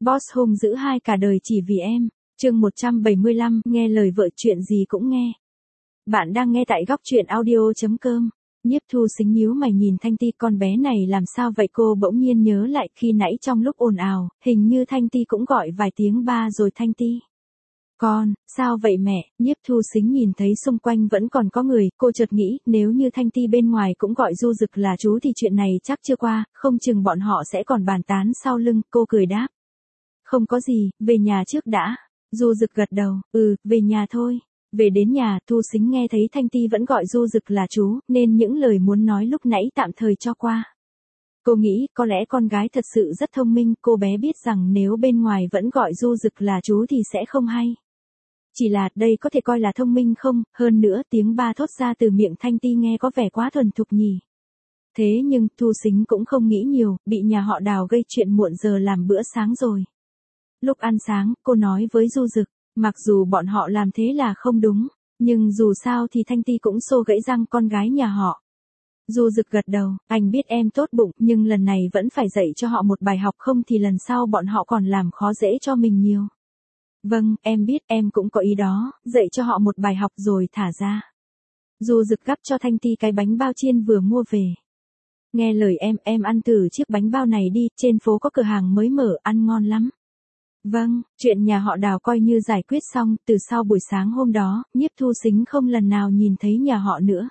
Boss hung dữ hai cả đời chỉ vì em. Chương 175, nghe lời vợ chuyện gì cũng nghe. Bạn đang nghe tại góc truyện audio.com. Nhiếp Thu Sính nhíu mày nhìn Thanh Ti, con bé này làm sao vậy? Cô bỗng nhiên nhớ lại khi nãy trong lúc ồn ào, hình như Thanh Ti cũng gọi vài tiếng ba rồi. Thanh Ti. Con, sao vậy mẹ? Nhiếp Thu Sính nhìn thấy xung quanh vẫn còn có người, cô chợt nghĩ nếu như Thanh Ti bên ngoài cũng gọi Du Dực là chú thì chuyện này chắc chưa qua, không chừng bọn họ sẽ còn bàn tán sau lưng. Cô cười đáp. Không có gì, về nhà trước đã. Du Dực gật đầu, về nhà thôi. Về đến nhà, Thu Sính nghe thấy Thanh Ti vẫn gọi Du Dực là chú, nên những lời muốn nói lúc nãy tạm thời cho qua. Cô nghĩ có lẽ con gái thật sự rất thông minh, cô bé biết rằng nếu bên ngoài vẫn gọi Du Dực là chú thì sẽ không hay. Chỉ là đây có thể coi là thông minh không? Hơn nữa tiếng ba thốt ra từ miệng Thanh Ti nghe có vẻ quá thuần thục nhỉ. Thế nhưng Thu Sính cũng không nghĩ nhiều, bị nhà họ Đào gây chuyện muộn giờ làm bữa sáng rồi. Lúc ăn sáng, cô nói với Du Dực, mặc dù bọn họ làm thế là không đúng, nhưng dù sao thì Thanh Ti cũng xô gãy răng con gái nhà họ. Du Dực gật đầu, anh biết em tốt bụng, nhưng lần này vẫn phải dạy cho họ một bài học, không thì lần sau bọn họ còn làm khó dễ cho mình nhiều. Vâng, em biết, em cũng có ý đó, dạy cho họ một bài học rồi thả ra. Du Dực gắp cho Thanh Ti cái bánh bao chiên vừa mua về. Nghe lời em ăn thử chiếc bánh bao này đi, trên phố có cửa hàng mới mở, ăn ngon lắm. Vâng, chuyện nhà họ Đào coi như giải quyết xong, từ sau buổi sáng hôm đó, Nhiếp Thu Sính không lần nào nhìn thấy nhà họ nữa.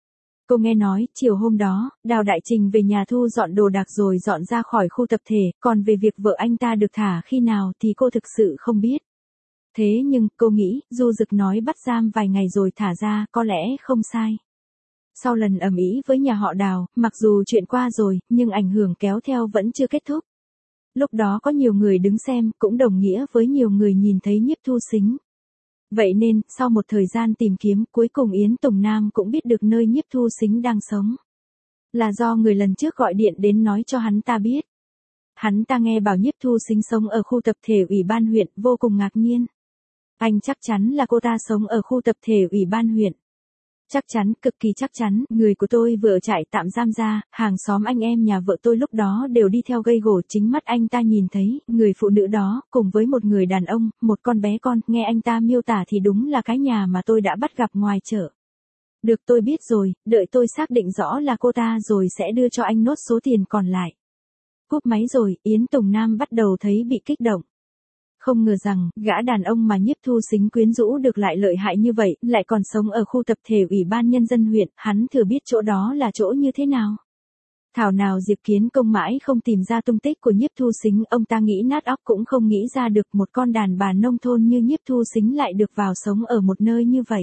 Cô nghe nói, chiều hôm đó, Đào Đại Trình về nhà thu dọn đồ đạc rồi dọn ra khỏi khu tập thể, còn về việc vợ anh ta được thả khi nào thì cô thực sự không biết. Thế nhưng, cô nghĩ, Du Dực nói bắt giam vài ngày rồi thả ra, có lẽ không sai. Sau lần ầm ĩ với nhà họ Đào, mặc dù chuyện qua rồi, nhưng ảnh hưởng kéo theo vẫn chưa kết thúc. Lúc đó có nhiều người đứng xem, cũng đồng nghĩa với nhiều người nhìn thấy Nhiếp Thu Sính. Vậy nên, sau một thời gian tìm kiếm, cuối cùng Yến Tùng Nam cũng biết được nơi Nhiếp Thu Sính đang sống. Là do người lần trước gọi điện đến nói cho hắn ta biết. Hắn ta nghe bảo Nhiếp Thu Sính sống ở khu tập thể ủy ban huyện, vô cùng ngạc nhiên. Anh chắc chắn là cô ta sống ở khu tập thể ủy ban huyện. Chắc chắn, cực kỳ chắc chắn, người của tôi vừa trại tạm giam ra, hàng xóm anh em nhà vợ tôi lúc đó đều đi theo gây gổ, chính mắt anh ta nhìn thấy, người phụ nữ đó, cùng với một người đàn ông, một con bé con, nghe anh ta miêu tả thì đúng là cái nhà mà tôi đã bắt gặp ngoài chợ. Được, tôi biết rồi, đợi tôi xác định rõ là cô ta rồi sẽ đưa cho anh nốt số tiền còn lại. Cúp máy rồi, Yến Tùng Nam bắt đầu thấy bị kích động. Không ngờ rằng, gã đàn ông mà Nhiếp Thu Sính quyến rũ được lại lợi hại như vậy, lại còn sống ở khu tập thể ủy ban nhân dân huyện, hắn thừa biết chỗ đó là chỗ như thế nào. Thảo nào Diệp Kiến Công mãi không tìm ra tung tích của Nhiếp Thu Sính, ông ta nghĩ nát óc cũng không nghĩ ra được một con đàn bà nông thôn như Nhiếp Thu Sính lại được vào sống ở một nơi như vậy.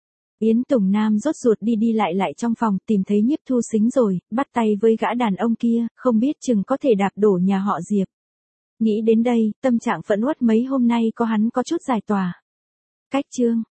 Yến Tùng Nam rốt ruột đi lại trong phòng, tìm thấy Nhiếp Thu Sính rồi, bắt tay với gã đàn ông kia, không biết chừng có thể đạp đổ nhà họ Diệp. Nghĩ đến đây, tâm trạng phẫn uất mấy hôm nay có hắn có chút giải tỏa. Cách chương